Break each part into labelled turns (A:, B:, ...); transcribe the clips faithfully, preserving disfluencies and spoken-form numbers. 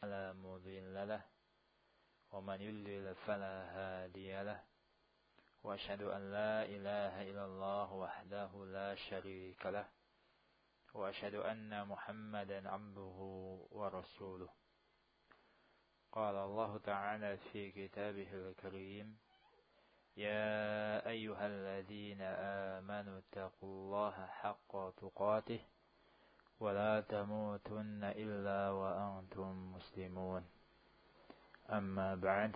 A: فلا مضل له ومن يضلل فلا هادي له وأشهد أن لا إله إلا الله وحده لا شريك له وأشهد أن محمدا عبده ورسوله. قال الله تعالى في كتابه الكريم: يا أيها الذين آمنوا اتقوا الله حق تقاته ولا تموتن إلا وأنتم مسلمون. أما بعد.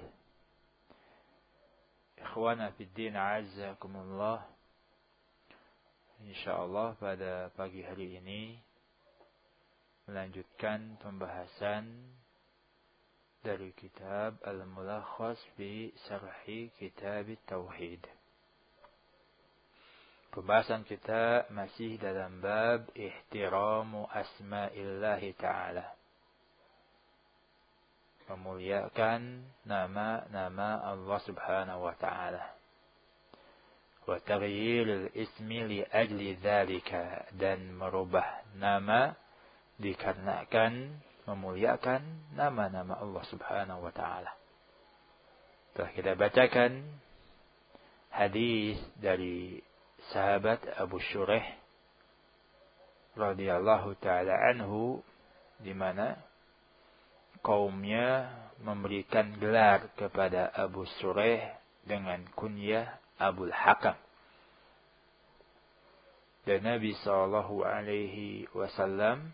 A: Ikhwana fiddin a'azzakumullah. Insyaallah pada pagi hari ini melanjutkan pembahasan dari kitab Al-Mulakhas fi Syarhi Kitab Tauhid. Pembahasan kita masih dalam bab ihtiramu asma'illahi ta'ala, memuliakan nama-nama Allah subhanahu wa ta'ala, wa taghyiril ismi li ajli dzalika, dan merubah nama dikarenakan memuliakan nama-nama Allah subhanahu wa ta'ala. Telah kita bacakan hadis dari sahabat Abu Shuraih radhiyallahu ta'ala anhu, di mana kaumnya memberikan gelar kepada Abu Shuraih dengan kunyah Abul Hakam. Dan Nabi sallallahu alaihi wasallam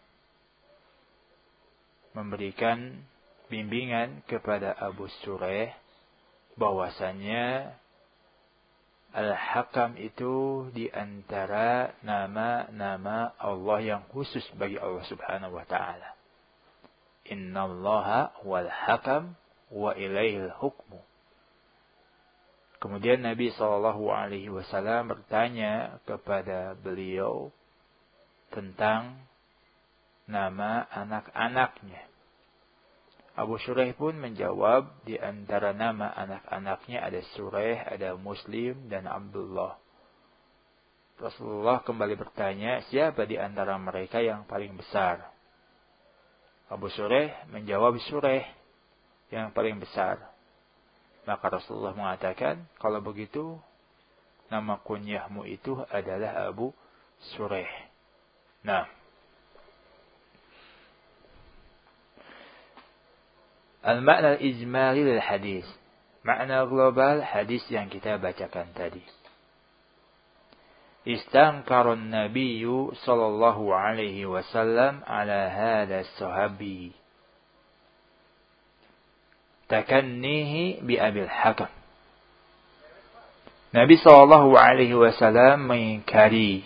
A: memberikan bimbingan kepada Abu Shuraih bahwasanya Al-Hakam itu di antara nama-nama Allah yang khusus bagi Allah subhanahu wa ta'ala. Innallaha wal hakam wa ilaihil hukmu. Kemudian Nabi sallallahu alaihi wasallam bertanya kepada beliau tentang nama anak-anaknya. Abu Shuraih pun menjawab, di antara nama anak-anaknya ada Shuraih, ada Muslim, dan Abdullah. Rasulullah kembali bertanya, siapa di antara mereka yang paling besar? Abu Shuraih menjawab, Shuraih yang paling besar. Maka Rasulullah mengatakan, kalau begitu, nama kunyahmu itu adalah Abu Shuraih. Nah, al-makna al-ijmali lil hadis. Makna global hadis yang kita bacakan tadi. Istankara an-nabiy sallallahu alaihi wasallam ala hadha as-sahabi takannihi bi Abil Hakam. Nabi sallallahu alaihi wasallam mengingkari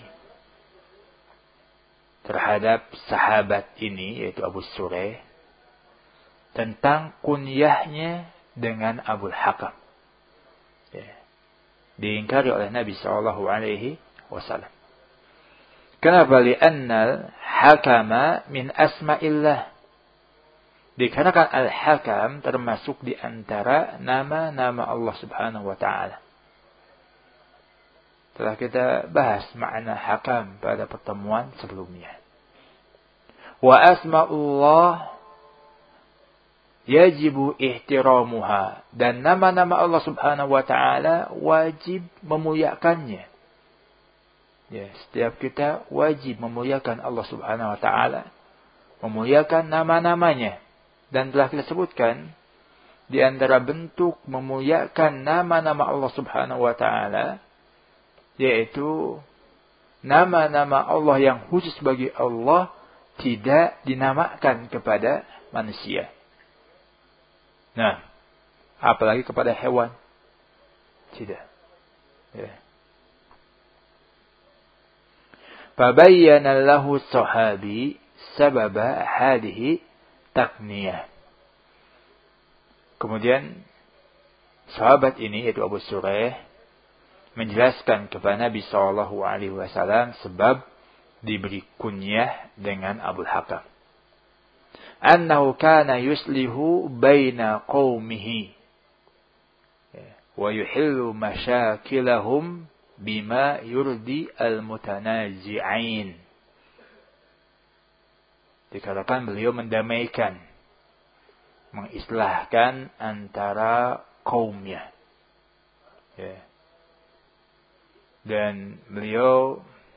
A: terhadap sahabat ini, yaitu Abu Shuraih, tentang kunyahnya dengan Abul Hakam. Ya. Diingkari oleh Nabi sallallahu alaihi wasallam. Kenapa? Li'annal hakama min asma'illah. Dikarenakan Al-Hakam termasuk di antara nama-nama Allah subhanahu wa ta'ala. Telah kita bahas makna hakam pada pertemuan sebelumnya. Wa asma'ullah yajibu ihtiramuha, dan nama-nama Allah subhanahu wa ta'ala wajib memuliakannya. Ya, setiap kita wajib memuliakan Allah subhanahu wa ta'ala, memuliakan nama-namanya. Dan telah kita sebutkan di antara bentuk memuliakan nama-nama Allah subhanahu wa ta'ala, yaitu nama-nama Allah yang khusus bagi Allah tidak dinamakan kepada manusia. Nah, apalagi kepada hewan. Tidak. Ya. Fabayyana lahu sahabi sababa hadhihi takniyah. Kemudian sahabat ini, yaitu Abu Shuraih, menjelaskan kepada Nabi sallallahu alaihi wasallam sebab diberi kunyah dengan Abul Hakam. Annahu kana yuslihu baina qaumihi wa yuhillu masyakilahum bima yurdi al-mutanazi'ain. Dikatakan beliau mendamaikan mengislahkan antara kaumnya. Ya. Dan beliau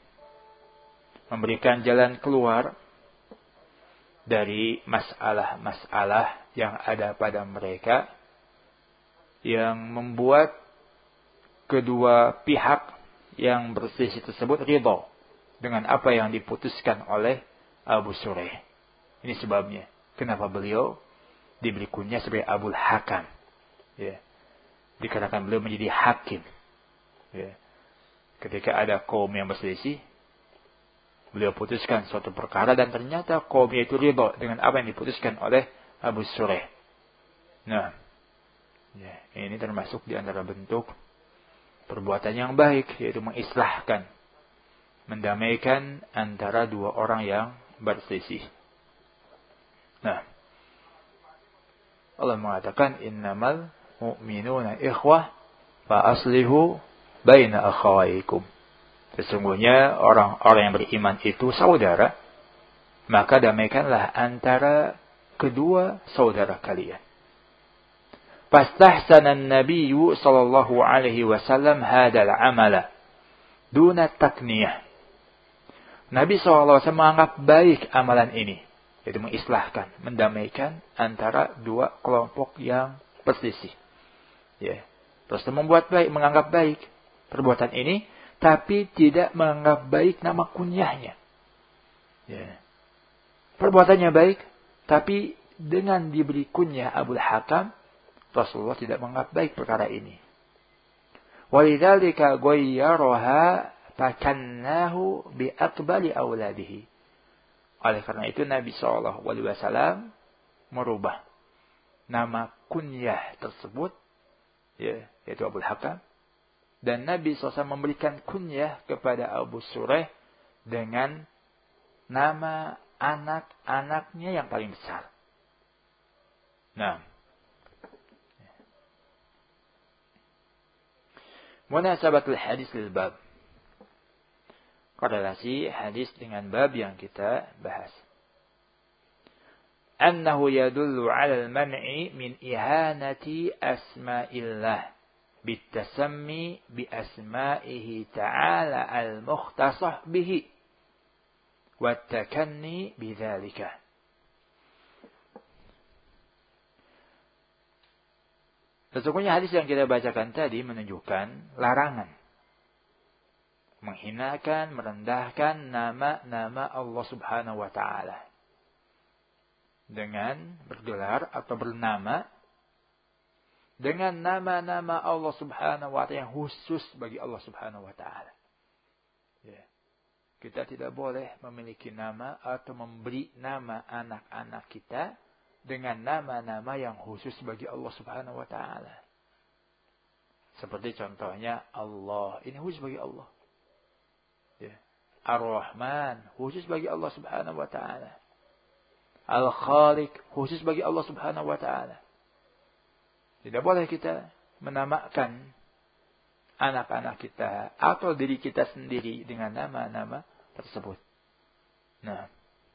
A: memberikan jalan keluar dari masalah-masalah yang ada pada mereka yang membuat kedua pihak yang berselisih tersebut ridha dengan apa yang diputuskan oleh Abu Shuraih. Ini sebabnya kenapa beliau diberi kunyah sebagai Abul Hakam. Ya. Dikarenakan beliau menjadi hakim. Ya. Ketika ada kaum yang berselisih, beliau putuskan suatu perkara dan ternyata kaumnya itu ridha dengan apa yang diputuskan oleh Abu Shuraih. Nah, ya, ini termasuk di antara bentuk perbuatan yang baik, yaitu mengislahkan, mendamaikan antara dua orang yang berselisih. Nah, Allah mengatakan innamal mu'minuna ikhwah fa aslihu baina akhawaikum. Sesungguhnya orang-orang yang beriman itu saudara, maka damaikanlah antara kedua saudara kalian. Fastahsana an-nabiy sallallahu alaihi wasallam hadzal amala duna takniyah. Nabi sallallahu alaihi wasallam menganggap baik amalan ini, yaitu mengislahkan, mendamaikan antara dua kelompok yang berselisih. Ya. Terus membuat baik, menganggap baik perbuatan ini, tapi tidak menganggap baik nama kunyahnya. Ya. Perbuatannya baik, tapi dengan diberi kunyah Abul Hakam, Rasulullah tidak menganggap baik perkara ini. Walidzalika ghayyaraha fakannahu bi akbali auladihi. Oleh karena itu Nabi sallallahu alaihi wasallam merubah nama kunyah tersebut, ya, yaitu Abul Hakam. Dan Nabi sallallahu alaihi wasallam memberikan kunyah kepada Abu Shuraih dengan nama anak-anaknya yang paling besar. Nah, munasabatul hadis lil bab. Korelasi hadis dengan bab yang kita bahas. Annahu yadullu 'ala al-man'i min ihanati asma'illah bitasammi bi asma'ihi ta'ala al-mukhtasah bihi wa takanni bidzalika. Sesungguhnya hadis yang kita bacakan tadi menunjukkan larangan menghinakan, merendahkan nama-nama Allah Subhanahu wa taala dengan bergelar atau bernama dengan nama-nama Allah Subhanahu wa taala yang khusus bagi Allah Subhanahu wa taala. Ya. Kita tidak boleh memiliki nama atau memberi nama anak-anak kita dengan nama-nama yang khusus bagi Allah Subhanahu wa taala. Seperti contohnya Allah, ini khusus bagi Allah. Ya. Ar-Rahman, khusus bagi Allah Subhanahu wa taala. Al-Khaliq, khusus bagi Allah Subhanahu wa taala. Tidak boleh kita menamakan anak-anak kita atau diri kita sendiri dengan nama-nama tersebut. Nah,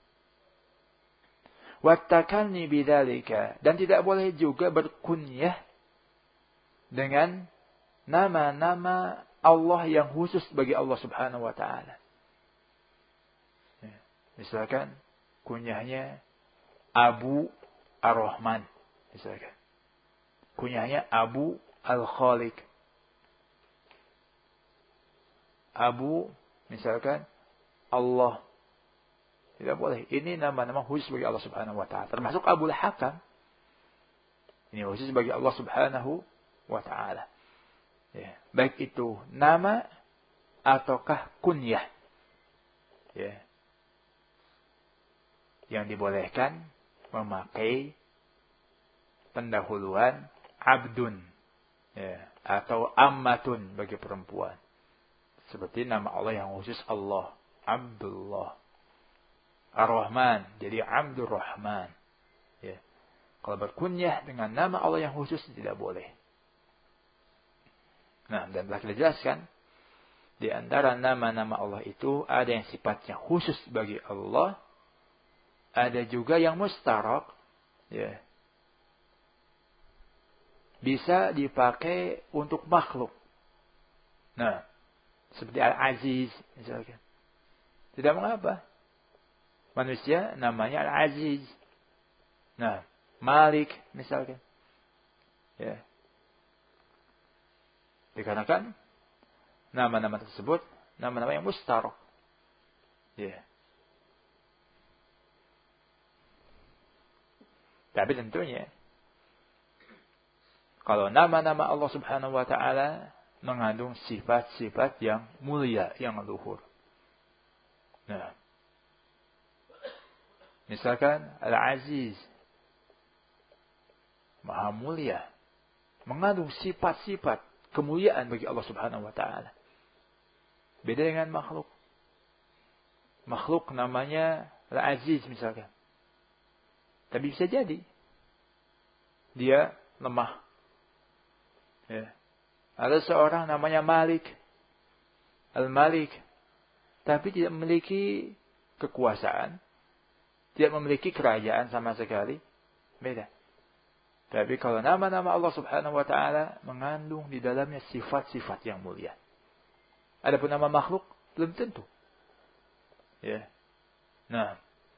A: wattakalni bidzalika, dan tidak boleh juga berkunyah dengan nama-nama Allah yang khusus bagi Allah Subhanahu wa taala. Ya. Misalkan kunyahnya Abu Ar-Rahman, misalkan. Kunyahnya Abu Al-Khaliq. Abu, misalkan Allah. Tidak boleh. Ini nama-nama khusus bagi Allah Subhanahu wa taala. Termasuk Abul Hakam. Ini khusus bagi Allah Subhanahu wa taala. Ya, baik itu nama ataukah kunyah. Ya. Yang dibolehkan memakai pendahuluan abdun, ya, atau ammatun bagi perempuan. Seperti nama Allah yang khusus Allah, Abdullah. Ar-Rahman, jadi Abdur Rahman. Ya. Kalau berkunyah dengan nama Allah yang khusus tidak boleh. Nah, dan telah kita jelaskan, di antara nama-nama Allah itu ada yang sifatnya khusus bagi Allah, ada juga yang mustarak, ya, bisa dipakai untuk makhluk. Nah, seperti Al-Aziz misalkan. Tidak mengapa. Manusia namanya Al-Aziz. Nah, Malik misalkan. Ya. Dikarenakan nama-nama tersebut nama-nama yang mustarok. Ya. Tapi tentunya kalau nama-nama Allah Subhanahu wa taala mengandung sifat-sifat yang mulia, yang luhur. Nah, misalkan Al-Aziz, Maha mulia, mengandung sifat-sifat kemuliaan bagi Allah Subhanahu wa taala. Beda dengan makhluk. Makhluk namanya Al-Aziz misalkan. Tapi bisa jadi dia lemah. Ya. Ada seorang namanya Malik, Al-Malik, tapi tidak memiliki kekuasaan, tidak memiliki kerajaan sama sekali. Beda. Tapi kalau nama-nama Allah Subhanahu wa taala mengandung di dalamnya sifat-sifat yang mulia. Adapun nama makhluk belum tentu. Ya. Nah,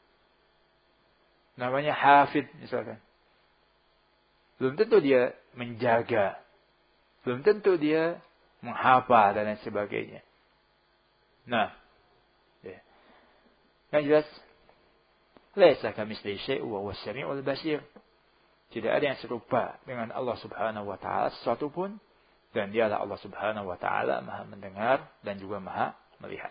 A: namanya Hafid misalkan. Belum tentu dia menjaga. Belum tentu dia menghafal dan lain sebagainya. Nah, ya. Yang jelas, laisa kamitslihi syai'un wa huwas samiul basir. Tidak ada yang serupa dengan Allah Subhanahu wa taala sesuatu pun, dan dialah Allah Subhanahu wa taala Maha mendengar dan juga Maha melihat.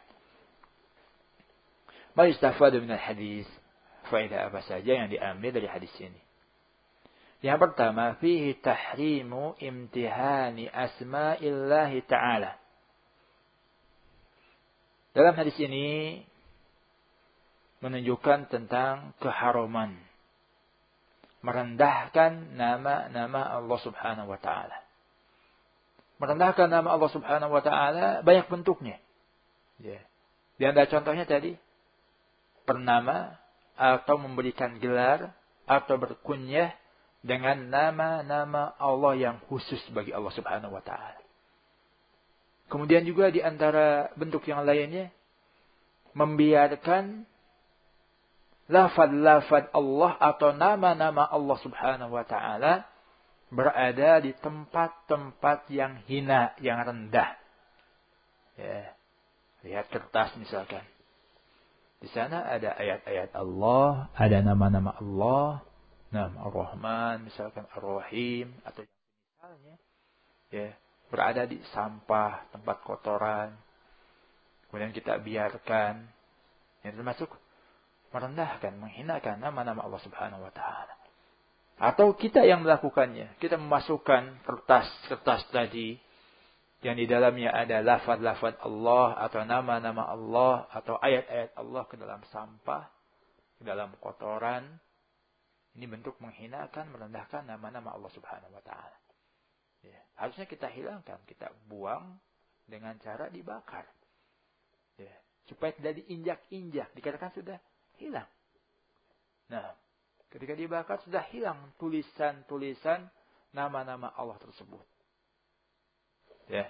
A: Ma yustafadu min al-hadis, faedah apa saja yang diambil dari hadis ini? Yang pertama, fihi tahrimu imtihani asma'illahi ta'ala. Dalam hadis ini menunjukkan tentang keharuman merendahkan nama-nama Allah Subhanahu wa taala. Merendahkan nama Allah Subhanahu wa taala banyak bentuknya. Ya. Di antara contohnya tadi bernama atau memberikan gelar atau berkunyah dengan nama-nama Allah yang khusus bagi Allah Subhanahu wa taala. Kemudian juga di antara bentuk yang lainnya membiarkan lafaz-lafaz Allah atau nama-nama Allah Subhanahu wa taala berada di tempat-tempat yang hina, yang rendah. Ya. Lihat kertas misalkan. Di sana ada ayat-ayat Allah, ada nama-nama Allah, nama Ar-Rahman, misalkan Ar-Rahim atau yang misalnya, ya, berada di sampah, tempat kotoran. Kemudian kita biarkan, yang termasuk merendahkan, menghinakan nama-nama Allah Subhanahu wa taala. Atau kita yang melakukannya, kita memasukkan kertas-kertas tadi yang di dalamnya ada lafaz-lafaz Allah atau nama-nama Allah atau ayat-ayat Allah ke dalam sampah, ke dalam kotoran. Ini bentuk menghinakan, merendahkan nama-nama Allah Subhanahu wa taala. Ya, harusnya kita hilangkan, kita buang dengan cara dibakar. Ya, supaya tidak diinjak-injak, dikatakan sudah hilang. Nah, ketika dibakar sudah hilang tulisan-tulisan nama-nama Allah tersebut. Ya.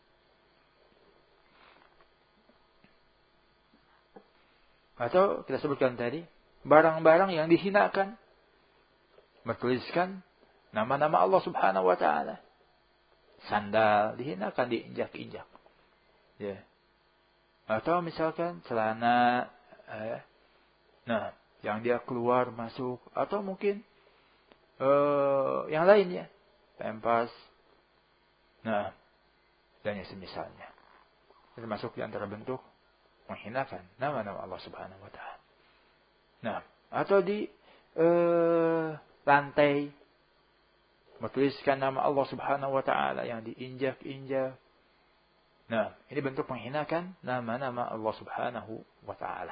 A: Atau kita sebutkan tadi, barang-barang yang dihinakan bertuliskan nama-nama Allah Subhanahu wa taala. Sandal dihinakan, diinjak-injak. Ya. Atau misalkan celana eh, nah, yang dia keluar masuk atau mungkin uh, yang lainnya, pempas, nah, dan yang semisalnya. Termasuk di antara bentuk menghinakan nama-nama Allah Subhanahu wa taala. Nah, atau di uh, lantai bertuliskan nama Allah Subhanahu wa taala yang diinjak-injak. Nah, ini bentuk menghinakan nama-nama Allah Subhanahu wa taala.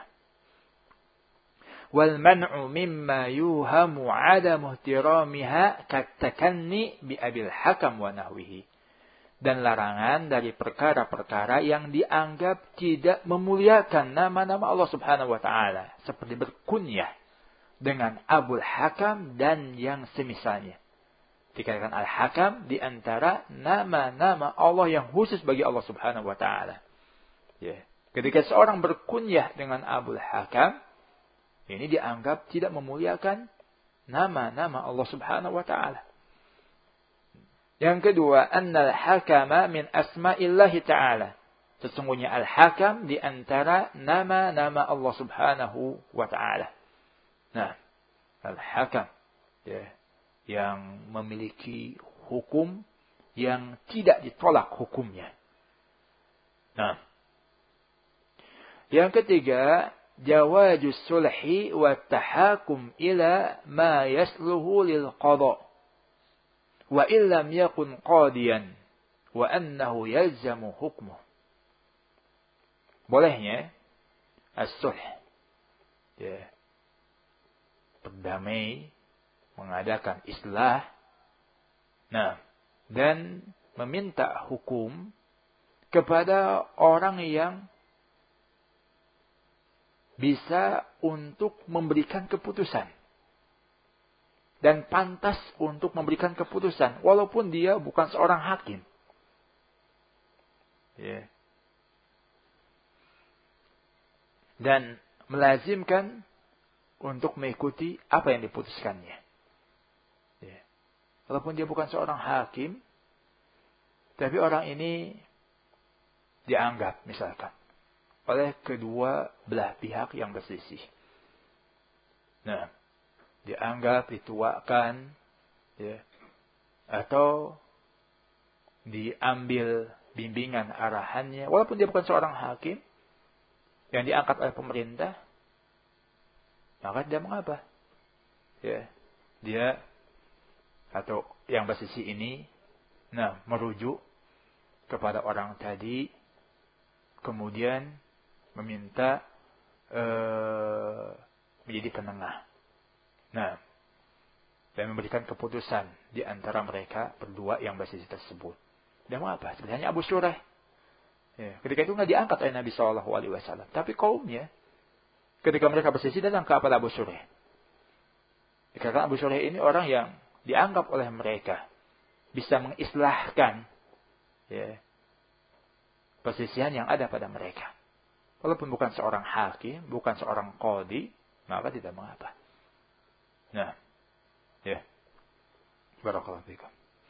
A: Wal man'u mimma yuhamu 'adamu ihtiramiha katakanni bi abil hakam wa nahwihi. Dan larangan dari perkara-perkara yang dianggap tidak memuliakan nama-nama Allah Subhanahu wa taala, seperti berkunyah dengan Abul Hakam dan yang semisalnya. Dikatakan Al-Hakam di antara nama-nama Allah yang khusus bagi Allah Subhanahu wa taala. Ya. Ketika seorang berkunyah dengan Abul Hakam, ini dianggap tidak memuliakan nama-nama Allah Subhanahu wa taala. Yang kedua, annal hakama min asma'illahi ta'ala. Sesungguhnya Al-Hakam di antara nama-nama Allah Subhanahu wa taala. Nah, Al-Hakam, ya, yang memiliki hukum yang tidak ditolak hukumnya. Nah, yang ketiga, jawazus sulhi wa tahakum ila ma yasluhu lil qada wa illam yakun qadiyan wa annahu yalzamu hukmuh. Bolehnya as-sulh, ya, berdamai, mengadakan islah, nah, dan meminta hukum kepada orang yang bisa untuk memberikan keputusan. Dan pantas untuk memberikan keputusan. Walaupun dia bukan seorang hakim. Ya. Dan melazimkan untuk mengikuti apa yang diputuskannya. Ya. Walaupun dia bukan seorang hakim. Tapi orang ini dianggap misalkan oleh kedua belah pihak yang berselisih. Nah, dianggap dituakan, ya, atau diambil bimbingan arahannya, walaupun dia bukan seorang hakim yang diangkat oleh pemerintah, maka tidak mengapa. Ya, dia atau yang berselisih ini, nah, merujuk kepada orang tadi, kemudian meminta uh, menjadi penengah. Nah, dan memberikan keputusan di antara mereka berdua yang berselisih tersebut. Dan mengapa? Sebenarnya Abu Shuraih. Ya, ketika itu nggak diangkat oleh Nabi Shallallahu Alaihi Wasallam, tapi kaumnya ketika mereka berselisih datang ke Abu Shuraih. Karena Abu Shuraih ini orang yang dianggap oleh mereka bisa mengislahkan, ya, perselisihan yang ada pada mereka. Walaupun bukan seorang hakim, bukan seorang qadhi, maka tidak mengapa. Nah, ya. Barakallahu fikum.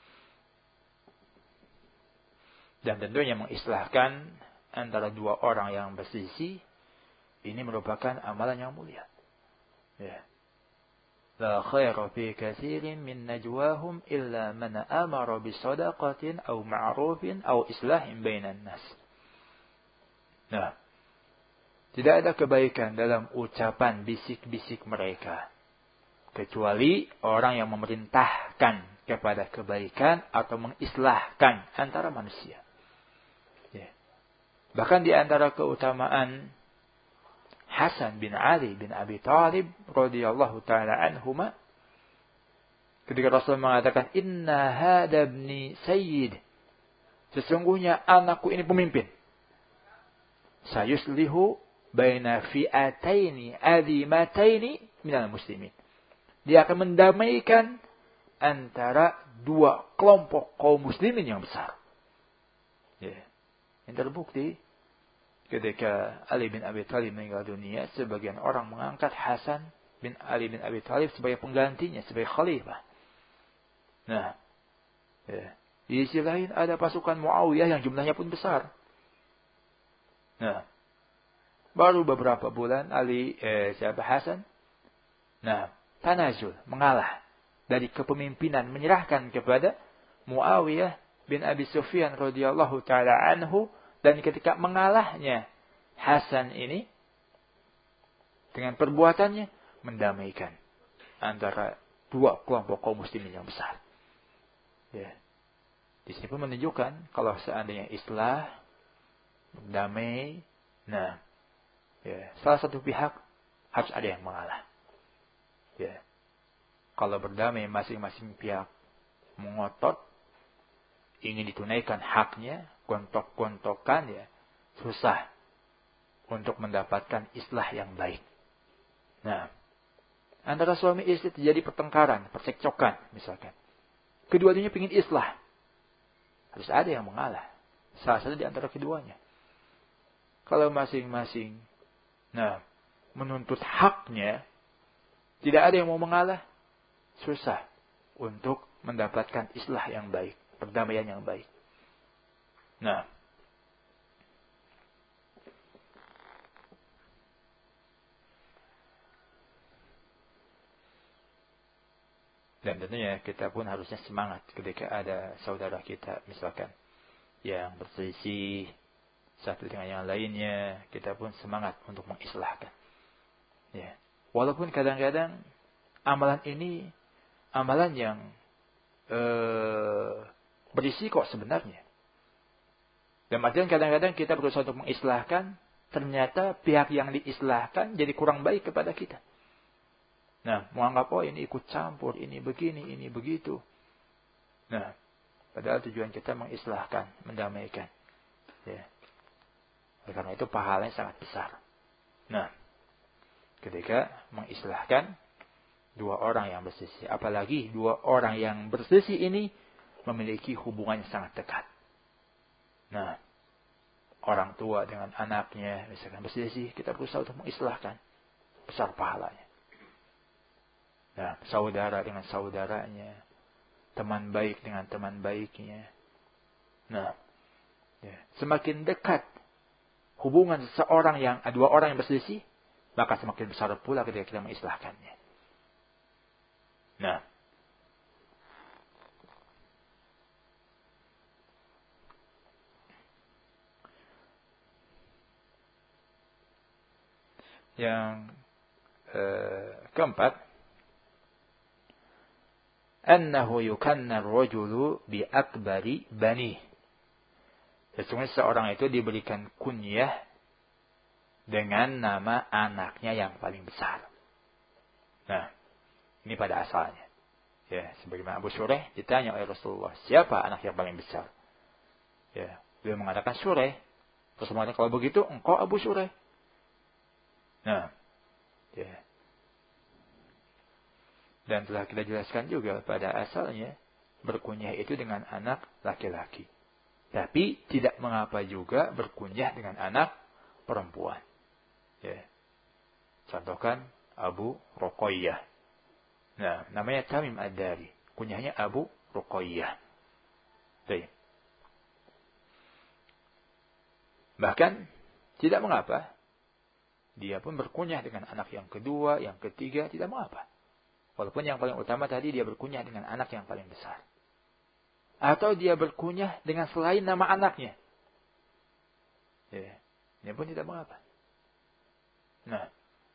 A: Dan tentunya mengislahkan antara dua orang yang berselisih ini merupakan amalan yang mulia. Ya. La khaira fi katsirin min najwahum illa man amara bi shadaqatin aw ma'rufin aw islahin bainan nas. Nah, tidak ada kebaikan dalam ucapan bisik-bisik mereka kecuali orang yang memerintahkan kepada kebaikan atau mengislahkan antara manusia. Ya. Bahkan di antara keutamaan Hasan bin Ali bin Abi Thalib radhiyallahu taala anhuma, ketika Rasul mengatakan, "Inna hada ibni sayyid." Sesungguhnya anakku ini pemimpin. Sayuslihu baina fi'ataini azimataini minal muslimin. Dia akan mendamaikan antara dua kelompok kaum muslimin yang besar. Ya. Yang terbukti ketika Ali bin Abi Thalib meninggal dunia, sebagian orang mengangkat Hasan bin Ali bin Abi Thalib sebagai penggantinya, sebagai khalifah. Nah, ya. Di sisi lain ada pasukan Muawiyah yang jumlahnya pun besar. Nah, baru beberapa bulan Ali eh, siapa Hasan, nah, tanazul, mengalah dari kepemimpinan, menyerahkan kepada Muawiyah bin Abi Sufyan radhiyallahu taala anhu. Dan ketika mengalahnya Hasan ini dengan perbuatannya mendamaikan antara dua kelompok kaum muslimin yang besar. Ya. Di sini pun menunjukkan kalau seandainya islah, damai, nah, ya, salah satu pihak harus ada yang mengalah. Ya. Kalau berdamai masing-masing pihak mengotot, ingin ditunaikan haknya, gontok-gontokan, ya, susah untuk mendapatkan islah yang baik. Nah, antara suami istri terjadi pertengkaran, percekcokan misalkan. Kedua-duanya ingin islah. Harus ada yang mengalah. Salah satu di antara keduanya. Kalau masing-masing, nah, menuntut haknya, tidak ada yang mau mengalah, susah untuk mendapatkan islah yang baik, perdamaian yang baik. Nah, dan tentunya kita pun harusnya semangat ketika ada saudara kita misalkan yang berselisih satu dengan yang lainnya, kita pun semangat untuk mengislahkan. Ya. Walaupun kadang-kadang amalan ini amalan yang eh, berisiko sebenarnya. Dan artinya kadang-kadang kita berusaha untuk mengislahkan, ternyata pihak yang diislahkan jadi kurang baik kepada kita. Nah, menganggap, oh ini ikut campur, ini begini, ini begitu. Nah, padahal tujuan kita mengislahkan, mendamaikan. Ya. Karena itu pahalanya sangat besar. Nah, ketika mengislahkan dua orang yang berselisih, apalagi dua orang yang berselisih ini memiliki hubungan yang sangat dekat. Nah, orang tua dengan anaknya, misalkan berselisih, kita berusaha untuk mengislahkan. Besar pahalanya. Nah, saudara dengan saudaranya, teman baik dengan teman baiknya. Nah, ya, semakin dekat hubungan seseorang yang dua orang yang berselisih, maka semakin besar pula ketika kita mengislahkannya. Nah, yang eh, keempat, annahu yukanna ar-rajulu bi akbari bani. Sesungguhnya seorang itu diberikan kunyah dengan nama anaknya yang paling besar. Nah, ini pada asalnya. Ya, sebagaimana Abu Shuraih ditanya oleh Rasulullah, siapa anak yang paling besar? Ya, beliau mengatakan Shuraih. Rasulullah mengatakan, kalau begitu engkau Abu Shuraih. Nah, ya. Dan telah kita jelaskan juga pada asalnya berkunyah itu dengan anak laki-laki. Tapi tidak mengapa juga berkunyah dengan anak perempuan. Ya. Contohkan Abu Ruqayyah. Nah, namanya Tamim Ad-Dari. Kunyahnya Abu Ruqayyah. Baik. Bahkan tidak mengapa. Dia pun berkunyah dengan anak yang kedua, yang ketiga, tidak mengapa. Walaupun yang paling utama tadi dia berkunyah dengan anak yang paling besar. Atau dia berkunyah dengan selain nama anaknya. Ya, ini pun tidak mengapa. Nah.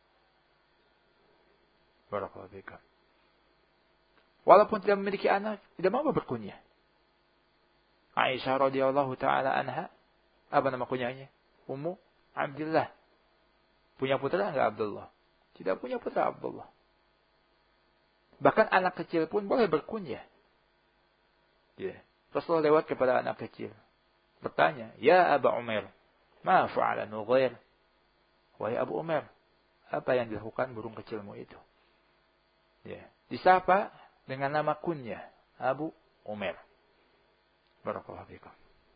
A: Barakallahu fikum. Walaupun tidak memiliki anak, tidak mau berkunyah. Aisyah radhiyallahu taala anha, apa nama kunyahnya? Ummu Abdullah. Punya putra enggak Abdullah? Tidak punya putra Abdullah. Bahkan anak kecil pun boleh berkunyah. Ya. Rasulullah lewat kepada anak kecil. Bertanya, Ya Aba Umair, ma fa'ala Nughair? Wahai Abu Umair, apa yang dilakukan burung kecilmu itu? Ya. Disapa dengan nama kunyah, Abu Umair. Barakallahu fikum.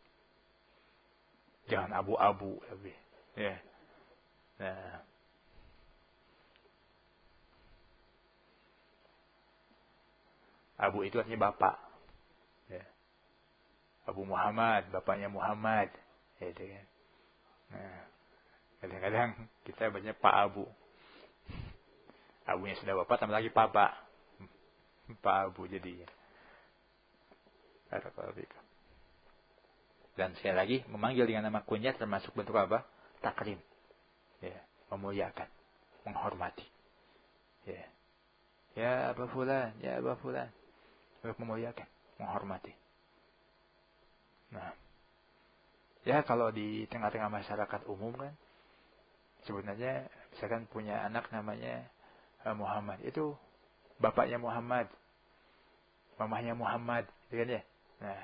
A: Jangan abu-abu. Ya. Nah. Abu itu artinya bapak. Ya. Abu Muhammad, bapaknya Muhammad. Ya, itu kan. Nah, kadang-kadang kita banyak Pak Abu. Abunya sudah bapak, tambah lagi papa. Pak Abu jadinya. Dan sekali lagi, memanggil dengan nama kunyah termasuk bentuk apa? Takrim. Ya, memuliakan, menghormati. Ya. Ya Aba Fulan, ya Aba Fulan. Memuliakan, menghormati. Nah. Ya kalau di tengah-tengah masyarakat umum kan, sebenarnya misalkan punya anak namanya Muhammad. Itu bapaknya Muhammad. Mamahnya Muhammad. Gitu kan ya? Nah.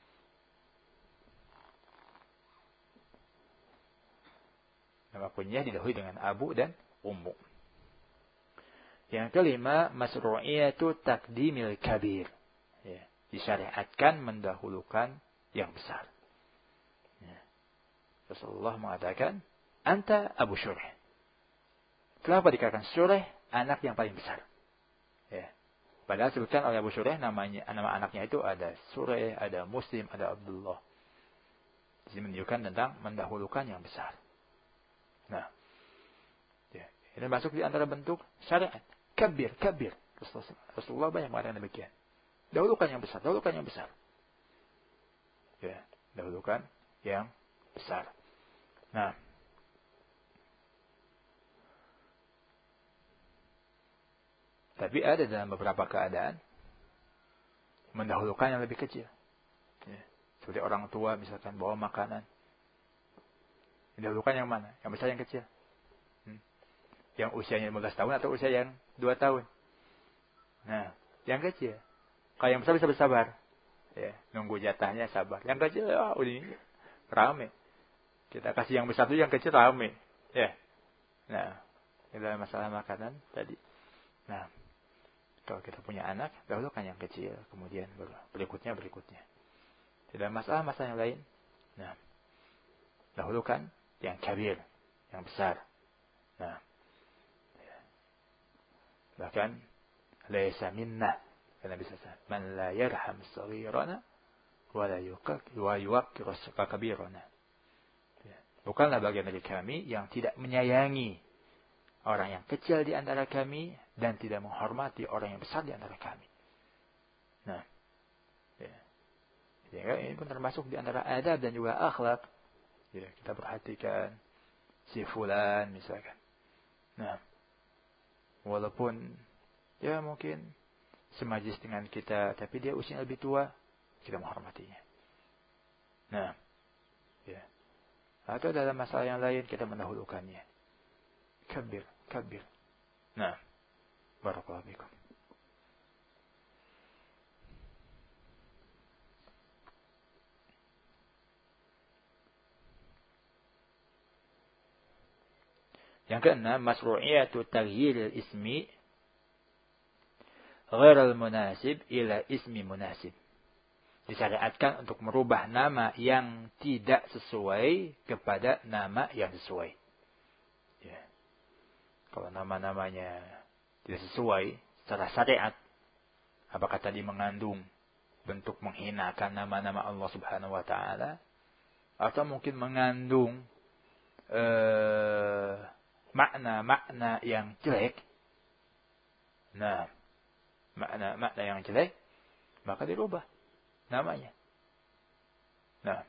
A: Nama kunyah didahului dengan Abu dan Ummu. Yang kelima, masru'iyatu taqdimil kabir. Ya. disyariatkan mendahulukan yang besar. Ya. Rasulullah mengatakan, anta Abu Shureh. Kenapa dikatakan Shureh? Anak yang paling besar. Ya. Padahal sebutkan oleh Abu Shureh, namanya, nama anaknya itu ada Shureh, ada Muslim, ada Abdullah. Ini menunjukkan tentang mendahulukan yang besar. Nah, ya. Ini masuk di antara bentuk syariat. Kabir, kabir. Rasulullah banyak mengatakan demikian. Dahulukan yang besar, dahulukan yang besar. Ya, dahulukan yang besar. Nah, tapi ada dalam beberapa keadaan mendahulukan yang lebih kecil. Ya. Seperti orang tua misalkan bawa makanan. Mendahulukan yang mana? Yang besar yang kecil? Hmm. Yang usianya lima belas tahun atau usia yang dua tahun? Nah, yang kecil. Kalau yang besar bisa bersabar. Ya, nunggu jatahnya sabar. Yang kecil, ya, udah ini rame. Kita kasih yang besar itu, yang kecil rame. Ya. Nah, ini adalah masalah makanan tadi. Nah, kalau kita punya anak, dahulukan yang kecil, kemudian berikutnya berikutnya. Tidak masalah-masalah yang lain. Nah, dahulukan yang kabir, yang besar. Nah, bahkan laisa minna, karena bisa man la yarham saghirana wa la yuqak wa yuqir kabirana. Bukanlah bagian dari kami yang tidak menyayangi orang yang kecil di antara kami dan tidak menghormati orang yang besar di antara kami. Nah, ya. Ya, ini pun termasuk di antara adab dan juga akhlak. Ya, kita perhatikan si fulan misalkan. Nah, walaupun ya mungkin semajlis dengan kita, tapi dia usia lebih tua, kita menghormatinya. Nah, ya. Atau dalam masalah yang lain kita mendahulukannya. Kabir, kabir. Nah, barakallahu fikum. Yang keenam, masru'iyatu taghyiril ismi ghairal munasib ila ismi munasib. Disyariatkan untuk merubah nama yang tidak sesuai kepada nama yang sesuai. Ya. Kalau nama-namanya tidak sesuai secara syariat, apakah tadi mengandung bentuk menghinakan nama-nama Allah Subhanahu wa taala, atau mungkin mengandung eh, makna-makna yang jelek. Nah, makna-makna yang jelek, maka dirubah namanya. Nah,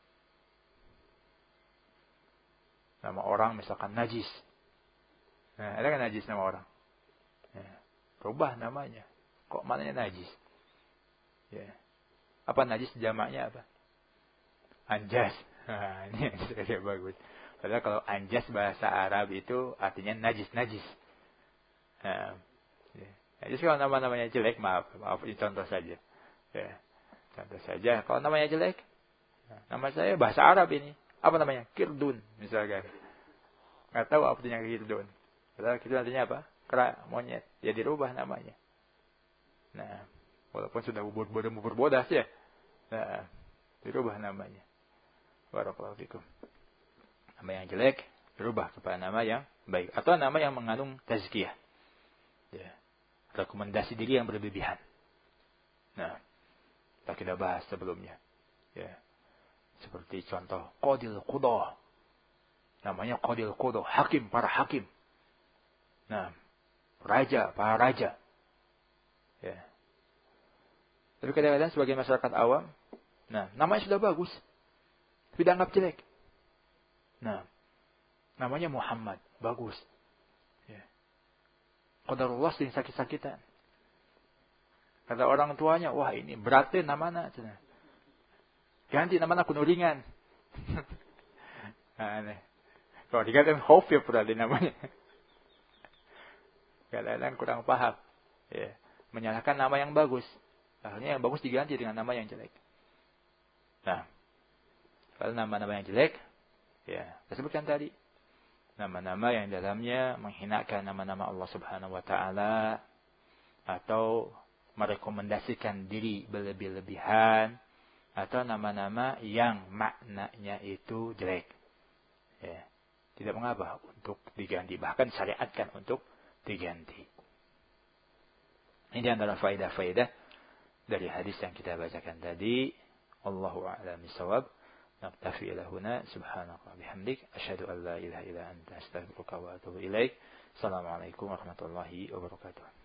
A: nama orang misalkan najis. Nah, ada kan najis nama orang? Ya, rubah namanya. Kok maknanya najis? Ya. Apa najis jamaknya apa? Anjas. Nah, ini yang bagus. Padahal kalau anjas bahasa Arab itu artinya najis-najis. Nah, ya. Jadi kalau nama-namanya jelek, maaf, maaf ini contoh saja. Ya. Contoh saja, kalau namanya jelek, nama saya bahasa Arab ini. Apa namanya? Kirdun, misalkan. Nggak tahu apa artinya kirdun. Padahal kirdun artinya apa? Kera, monyet. Ya dirubah namanya. Nah, walaupun sudah bubur-bubur bodas ya. Nah, dirubah namanya. Barakallahu fikum. Nama yang jelek, dirubah kepada nama yang baik. Atau nama yang mengandung tazkiyah. Ya. Rekomendasi diri yang berlebihan. Nah, kita kita bahas sebelumnya. Ya. Seperti contoh Qadil Qudah. Namanya Qadil Qudah, hakim, para hakim. Nah, raja, para raja. Ya. Tapi kadang-kadang sebagai masyarakat awam, nah, namanya sudah bagus, tapi dianggap jelek. Nah, namanya Muhammad, bagus. Ya. Qadarullah sering sakit-sakitan. Kata orang tuanya, wah ini beratnya namanya. Ganti nama kuno ringan. Aneh. Kalau dikatakan Khofif berarti namanya. Kadang-kadang kurang paham. Ya. Menyalahkan nama yang bagus. Akhirnya yang bagus diganti dengan nama yang jelek. Nah, kalau nama-nama yang jelek, ya, saya sebutkan tadi. Nama-nama yang dalamnya menghinakan nama-nama Allah Subhanahu wa taala atau merekomendasikan diri berlebih-lebihan, atau nama-nama yang maknanya itu jelek. Ya. Tidak mengapa untuk diganti. Bahkan syariatkan untuk diganti. Ini adalah faedah-faedah dari hadis yang kita bacakan tadi. Allahu a'lam bishawab. Naktafi ila huna. Subhanallah bihamdik. Asyhadu an la ilaha illa anta astaghfiruka wa atubu ilaik. Assalamualaikum warahmatullahi wabarakatuh.